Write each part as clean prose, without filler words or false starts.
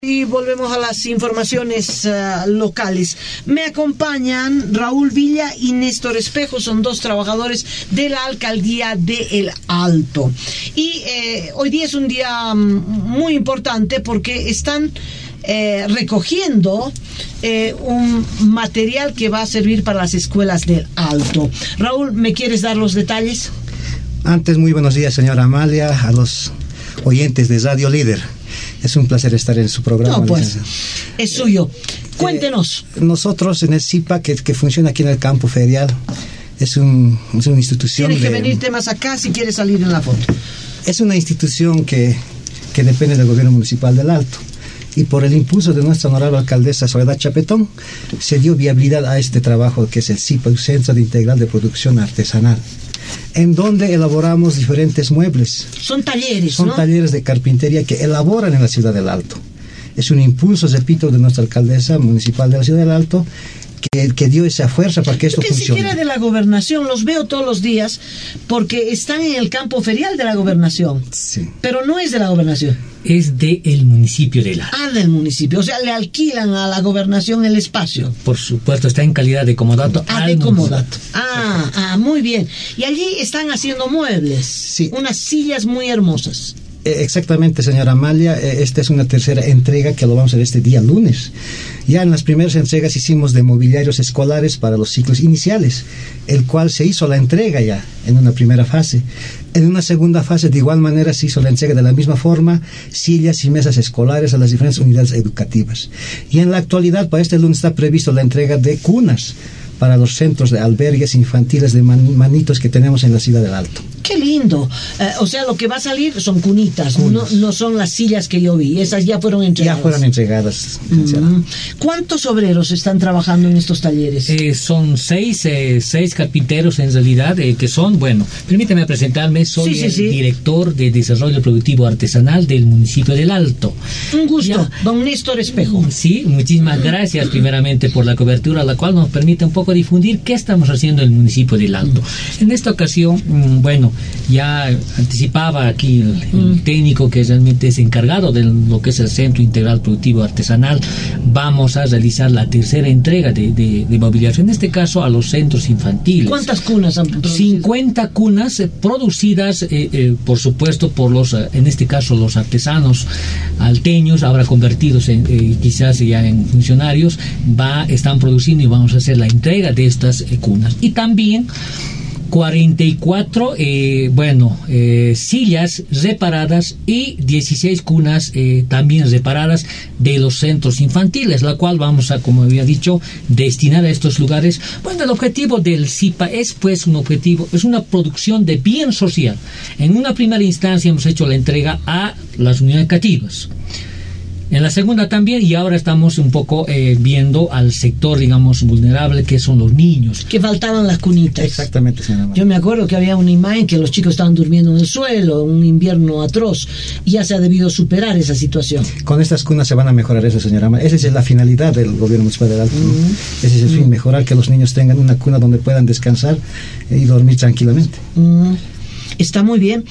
Y volvemos a las informaciones locales. Me acompañan Raúl Villa y Néstor Espejo, son dos trabajadores de la alcaldía de El Alto. Y hoy día es un día muy importante porque están recogiendo un material que va a servir para las escuelas del Alto. Raúl, ¿me quieres dar los detalles? Antes, muy buenos días, señora Amalia, a los oyentes de Radio Líder. Es un placer estar en su programa. No, pues, es suyo. Cuéntenos. Nosotros en el CIPA, que funciona aquí en el campo ferial, es una institución... Tienes que venirte más acá si quieres salir en la foto. Es una institución que depende del gobierno municipal del Alto. Y por el impulso de nuestra honorable alcaldesa Soledad Chapetón, se dio viabilidad a este trabajo que es el CIPA, un Centro de Integral de Producción Artesanal, en donde elaboramos diferentes muebles. Son talleres, Son talleres de carpintería que elaboran en la ciudad del Alto. Es un impulso, repito, de nuestra alcaldesa municipal de la ciudad del Alto, que dio esa fuerza para que esto funcione. Ni siquiera de la gobernación, los veo todos los días, porque están en el campo ferial de la gobernación. Sí. Pero no es de la gobernación. Es del municipio de El Alto. Del municipio, o sea, le alquilan a la gobernación el espacio. Por supuesto, está en calidad de comodato. De comodato. Muy bien. Y allí están haciendo muebles. Sí. Unas sillas muy hermosas. Exactamente, señora Amalia. Esta es una tercera entrega que lo vamos a hacer este día lunes. Ya en las primeras entregas hicimos de mobiliarios escolares para los ciclos iniciales, el cual se hizo la entrega ya en una primera fase. En una segunda fase, de igual manera, se hizo la entrega de la misma forma, sillas y mesas escolares a las diferentes unidades educativas. Y en la actualidad, para este lunes está previsto la entrega de cunas para los centros de albergues infantiles de manitos que tenemos en la ciudad del Alto. ¡Qué lindo! O sea, lo que va a salir son cunitas. No son las sillas que yo vi. Esas ya fueron entregadas. Ya fueron entregadas. ¿Cuántos obreros están trabajando en estos talleres? Son seis carpinteros en realidad, que son, permíteme presentarme, soy el director de Desarrollo Productivo Artesanal del municipio del Alto. Un gusto, don Néstor Espejo. Sí, muchísimas gracias primeramente por la cobertura, la cual nos permite un poco difundir qué estamos haciendo en el municipio del Alto. En esta ocasión, ya anticipaba aquí el técnico que realmente es encargado de lo que es el Centro Integral Productivo Artesanal. Vamos a realizar la tercera entrega de mobiliario, en este caso a los centros infantiles. ¿Cuántas cunas han producido? 50 cunas producidas, por supuesto, por en este caso los artesanos alteños, ahora convertidos quizás ya en funcionarios, están produciendo y vamos a hacer la entrega de estas cunas. Y también 44 sillas reparadas y 16 cunas también reparadas de los centros infantiles, la cual vamos a, como había dicho, destinar a estos lugares. El objetivo del CIPA es una producción de bien social. En una primera instancia hemos hecho la entrega a las unidades educativas. En la segunda también, y ahora estamos un poco viendo al sector, vulnerable, que son los niños. Que faltaban las cunitas. Exactamente, señora. Yo me acuerdo que había una imagen que los chicos estaban durmiendo en el suelo, un invierno atroz, y ya se ha debido superar esa situación. Con estas cunas se van a mejorar eso, señora. Esa es la finalidad del gobierno municipal del Alto. Ese es el fin, mejorar que los niños tengan una cuna donde puedan descansar y dormir tranquilamente. Está muy bien.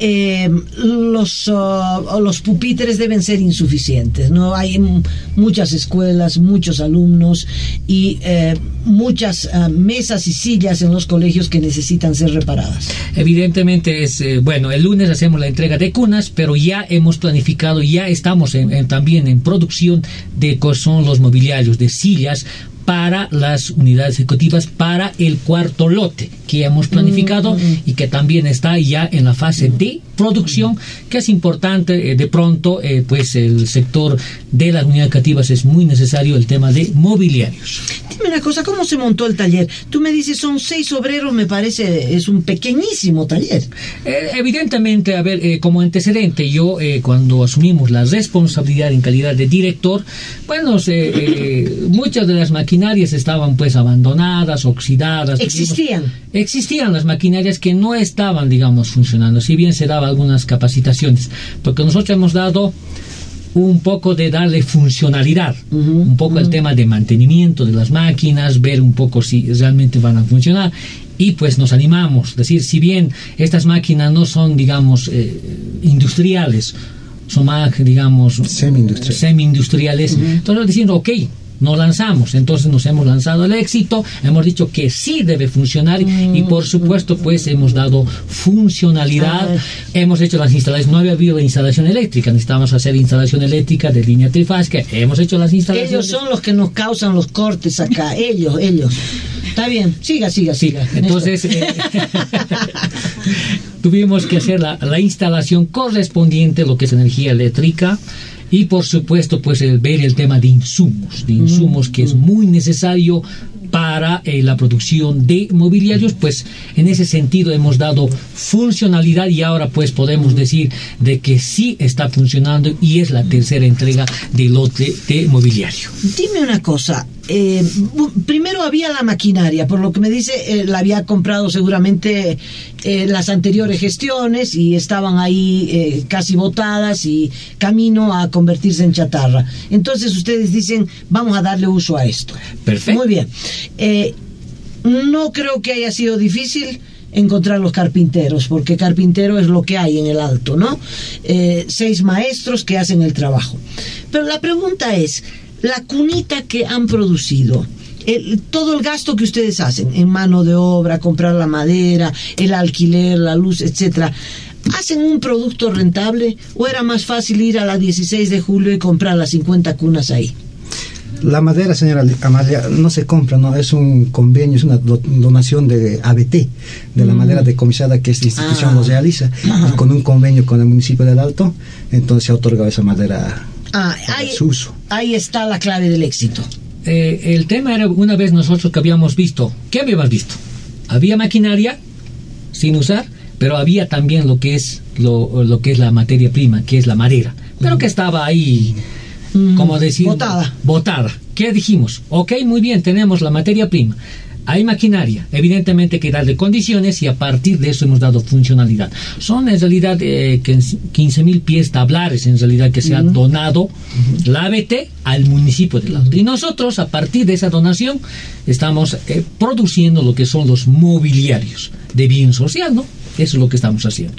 Los pupitres deben ser insuficientes, ¿no? Hay muchas escuelas, muchos alumnos y muchas mesas y sillas en los colegios que necesitan ser reparadas. Evidentemente el lunes hacemos la entrega de cunas, pero ya hemos planificado, ya estamos también en producción de que son los mobiliarios de sillas para las unidades ejecutivas, para el cuarto lote que hemos planificado y que también está ya en la fase de producción, que es importante. De pronto, el sector de las unidades educativas es muy necesario el tema de mobiliarios. Dime una cosa, ¿cómo se montó el taller? Tú me dices, son 6 obreros, me parece, es un pequeñísimo taller. Evidentemente, como antecedente, yo cuando asumimos la responsabilidad en calidad de director, muchas de las maquinarias estaban abandonadas, oxidadas. Existían las maquinarias que no estaban, funcionando, si bien se daban algunas capacitaciones, porque nosotros hemos dado un poco de darle funcionalidad, un poco el tema de mantenimiento de las máquinas, ver un poco si realmente van a funcionar, y nos animamos, es decir, si bien estas máquinas no son industriales son más, digamos, semi-industriales. Entonces diciendo, ok, nos lanzamos, entonces nos hemos lanzado al éxito, hemos dicho que sí debe funcionar y por supuesto pues hemos dado funcionalidad, hemos hecho las instalaciones, no había habido instalación eléctrica, necesitábamos hacer instalación eléctrica de línea trifásica, hemos hecho las instalaciones. Ellos son los que nos causan los cortes acá, ellos. Está bien, siga. Entonces tuvimos que hacer la instalación correspondiente a lo que es energía eléctrica. Y por supuesto, pues ver el tema de insumos que es muy necesario para la producción de mobiliarios, pues en ese sentido hemos dado funcionalidad y ahora pues podemos decir de que sí está funcionando y es la tercera entrega del lote de mobiliario. Dime una cosa, primero había la maquinaria, por lo que me dice, la había comprado seguramente las anteriores gestiones y estaban ahí casi botadas y camino a convertirse en chatarra. Entonces ustedes dicen, vamos a darle uso a esto. Perfecto. Muy bien. No creo que haya sido difícil encontrar los carpinteros, porque carpintero es lo que hay en el Alto, ¿no? 6 maestros que hacen el trabajo. Pero la pregunta es, la cunita que han producido, todo el gasto que ustedes hacen en mano de obra, comprar la madera, el alquiler, la luz, etcétera, ¿hacen un producto rentable o era más fácil ir a la 16 de julio y comprar las 50 cunas ahí? La madera, señora Amalia, no se compra, no es un convenio, es una donación de ABT, de la madera decomisada que esta institución lo realiza, y con un convenio con el municipio del Alto, entonces se ha otorgado esa madera para su uso. Ahí está la clave del éxito. El tema era una vez nosotros que habíamos visto, ¿qué habíamos visto? Había maquinaria sin usar, pero había también lo que es la materia prima, que es la madera, pero que estaba ahí, como decir, botada. ¿Qué dijimos? Ok, muy bien, tenemos la materia prima, hay maquinaria, evidentemente hay que darle condiciones y a partir de eso hemos dado funcionalidad. Son en realidad 15.000 pies tablares en realidad que se ha donado la ABT al municipio del Alto. Y nosotros a partir de esa donación estamos produciendo lo que son los mobiliarios de bien social, ¿no? Eso es lo que estamos haciendo.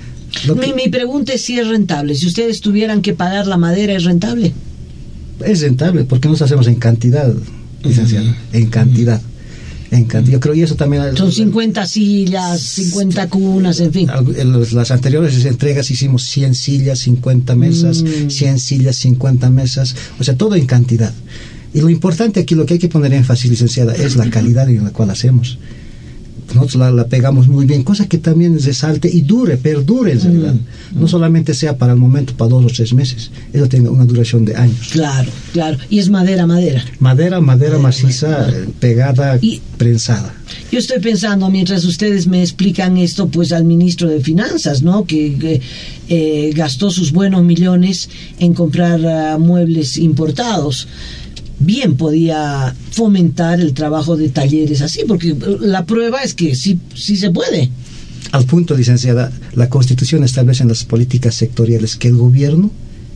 Mi pregunta es si es rentable. Si ustedes tuvieran que pagar la madera, ¿es rentable? Es rentable, porque nos hacemos en cantidad, licenciado, en cantidad. Yo creo, y eso también... Son 50 sillas, 50 cunas, en fin. Las anteriores entregas hicimos 100 sillas, 50 mesas, 100 sillas, 50 mesas, o sea, todo en cantidad. Y lo importante aquí, lo que hay que poner énfasis, licenciada, es la calidad en la cual hacemos. Nosotros la pegamos muy bien, cosa que también resalte y perdure en realidad. No solamente sea para el momento, para 2 o 3 meses. Eso tenga una duración de años. Claro. Y es madera. Madera maciza, pegada y prensada. Yo estoy pensando, mientras ustedes me explican esto, pues al ministro de Finanzas, ¿no? Que gastó sus buenos millones en comprar muebles importados. Bien podía fomentar el trabajo de talleres así, porque la prueba es que sí se puede. Al punto, licenciada, la Constitución establece en las políticas sectoriales que el gobierno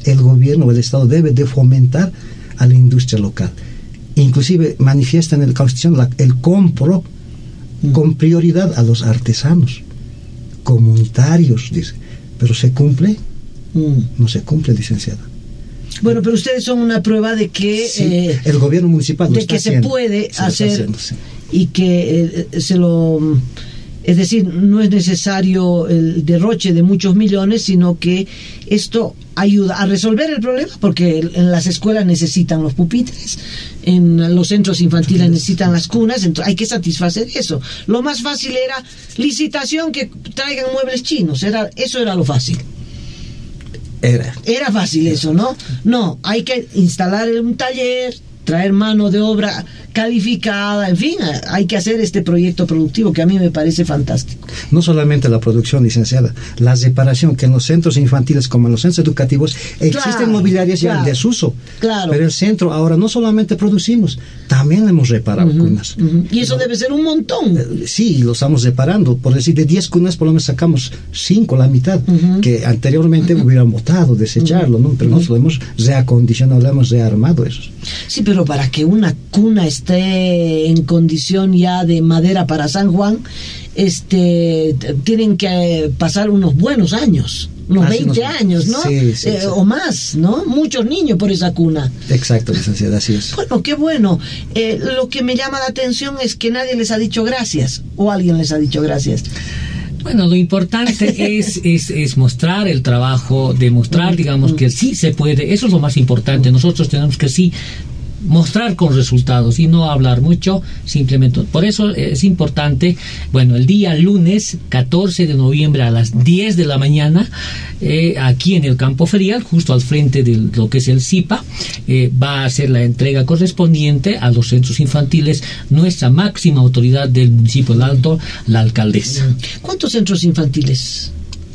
o el Estado debe de fomentar a la industria local. Inclusive manifiesta en la Constitución el compro con prioridad a los artesanos comunitarios, dice. Pero ¿se cumple? No se cumple, licenciada. Bueno, pero ustedes son una prueba de que el gobierno municipal de que se puede hacer y que es decir, no es necesario el derroche de muchos millones, sino que esto ayuda a resolver el problema, porque en las escuelas necesitan los pupitres, en los centros infantiles necesitan las cunas, entonces hay que satisfacer eso. Lo más fácil era licitación, que traigan muebles chinos, eso era lo fácil. Era fácil eso, ¿no? No, hay que instalar un taller, traer mano de obra calificada, en fin, hay que hacer este proyecto productivo que a mí me parece fantástico. No solamente la producción, licenciada, la reparación, que en los centros infantiles como en los centros educativos existen mobiliarias ya en desuso. Claro. Pero el centro ahora no solamente producimos, también hemos reparado cunas. Y eso debe ser un montón. Sí, lo estamos reparando. Por decir, de 10 cunas por lo menos sacamos 5, la mitad, que anteriormente hubieran botado, desecharlo, ¿no? Pero nosotros lo hemos reacondicionado, lo hemos rearmado eso. Sí, pero pero para que una cuna esté en condición ya de madera para San Juan, tienen que pasar unos buenos años, unos 20 años, ¿no? Sí. O más, ¿no? Muchos niños por esa cuna. Exacto, licenciada, así es. Bueno, qué bueno. Lo que me llama la atención es que nadie les ha dicho gracias, o alguien les ha dicho gracias. Bueno, lo importante es mostrar el trabajo, demostrar, digamos, que sí se puede. Eso es lo más importante. Nosotros tenemos que sí mostrar con resultados y no hablar mucho, simplemente. Por eso es importante, bueno, el día lunes 14 de noviembre a las 10 de la mañana, aquí en el campo ferial, justo al frente de lo que es el CIPA, va a ser la entrega correspondiente a los centros infantiles, nuestra máxima autoridad del municipio del Alto, la alcaldesa. ¿Cuántos centros infantiles?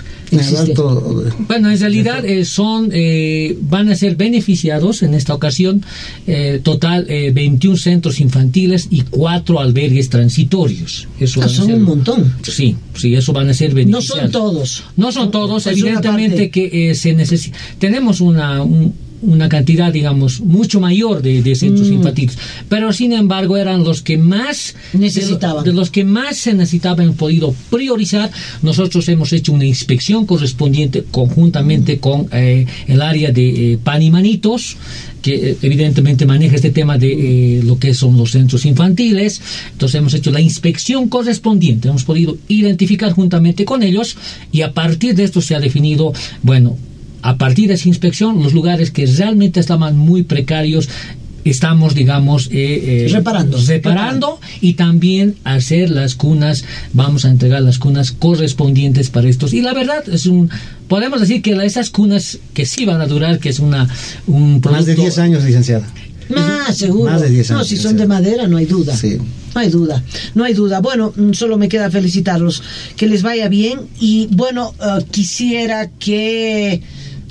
Bueno, en realidad van a ser beneficiados en esta ocasión, total 21 centros infantiles y 4 albergues transitorios. Eso son un montón. Sí, eso van a ser beneficiados. No son todos, evidentemente que se necesita. Tenemos una cantidad, digamos, mucho mayor de centros infantiles, pero sin embargo eran los que más necesitaban. De los que más se necesitaban, hemos podido priorizar. Nosotros hemos hecho una inspección correspondiente conjuntamente con el área de Pan y Manitos, que evidentemente maneja este tema de lo que son los centros infantiles. Entonces hemos hecho la inspección correspondiente, hemos podido identificar juntamente con ellos, y a partir de esto se ha definido, bueno, a partir de esa inspección, los lugares que realmente estaban muy precarios, estamos, digamos, reparando, y también hacer las cunas, vamos a entregar las cunas correspondientes para estos. Y la verdad, podemos decir que esas cunas que sí van a durar, que es un producto... Más de 10 años, licenciada. Seguro. Más de 10 años. No, si son de madera, no hay duda. Sí. No hay duda. Bueno, solo me queda felicitarlos, que les vaya bien. Y bueno, quisiera que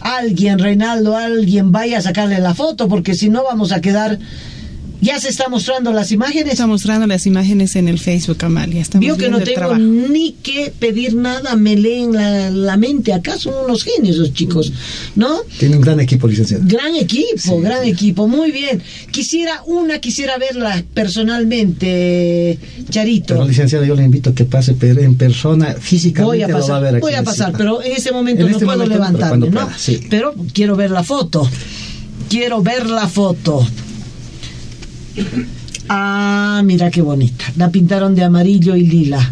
alguien vaya a sacarle la foto, porque si no vamos a quedar... ¿Ya se está mostrando las imágenes? Está mostrando las imágenes en el Facebook, Amalia. Vio que no tengo ni que pedir nada, me leen la mente. Acá son unos genios esos chicos, ¿no? Tiene un gran equipo, licenciado. Gran equipo, muy bien. Quisiera verla personalmente, Charito. Pero, licenciada, yo le invito a que pase en persona, físicamente lo va a ver aquí. Voy a pasar, pero en este momento no puedo levantarme, ¿no? Sí. Pero quiero ver la foto. Ah, mira qué bonita. La pintaron de amarillo y lila.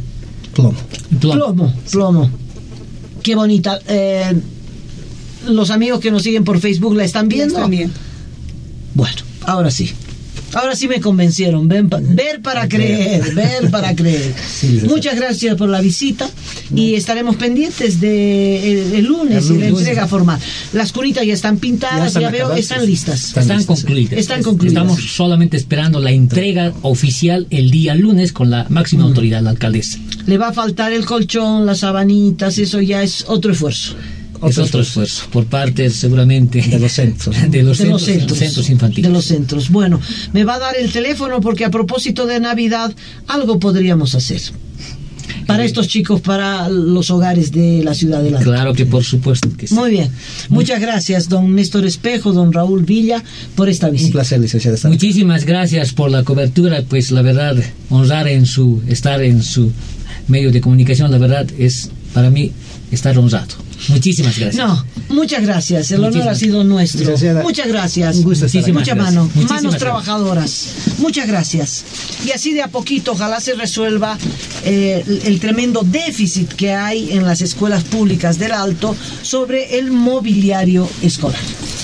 Plomo. Qué bonita. Los amigos que nos siguen por Facebook la están viendo. También. Bueno, ahora sí me convencieron. Ver para creer. Sí, muchas gracias por la visita y estaremos pendientes de el lunes y la entrega formal. Las cunitas ya están pintadas, ya veo, están listas. Están concluidas. Estamos solamente esperando la entrega oficial el día lunes con la máxima autoridad, la alcaldesa. Le va a faltar el colchón, las sabanitas, eso ya es otro esfuerzo. Es otro esfuerzo por parte, seguramente, de los centros. De los centros infantiles. De los centros. Bueno, me va a dar el teléfono porque a propósito de Navidad algo podríamos hacer para estos chicos, para los hogares de la ciudad de La Alto. Claro que por supuesto que sí. Muy bien. Muchas gracias, don Néstor Espejo, don Raúl Villa, por esta visita. Un placer, licenciada. Muchísimas gracias por la cobertura. Pues la verdad, estar en su medio de comunicación, la verdad es para mí estar honrado. Muchísimas gracias. Muchas gracias. El honor ha sido nuestro. Licenciada, muchas gracias. Un gusto estar aquí. Manos trabajadoras. Muchas gracias. Y así de a poquito, ojalá se resuelva el tremendo déficit que hay en las escuelas públicas del Alto sobre el mobiliario escolar.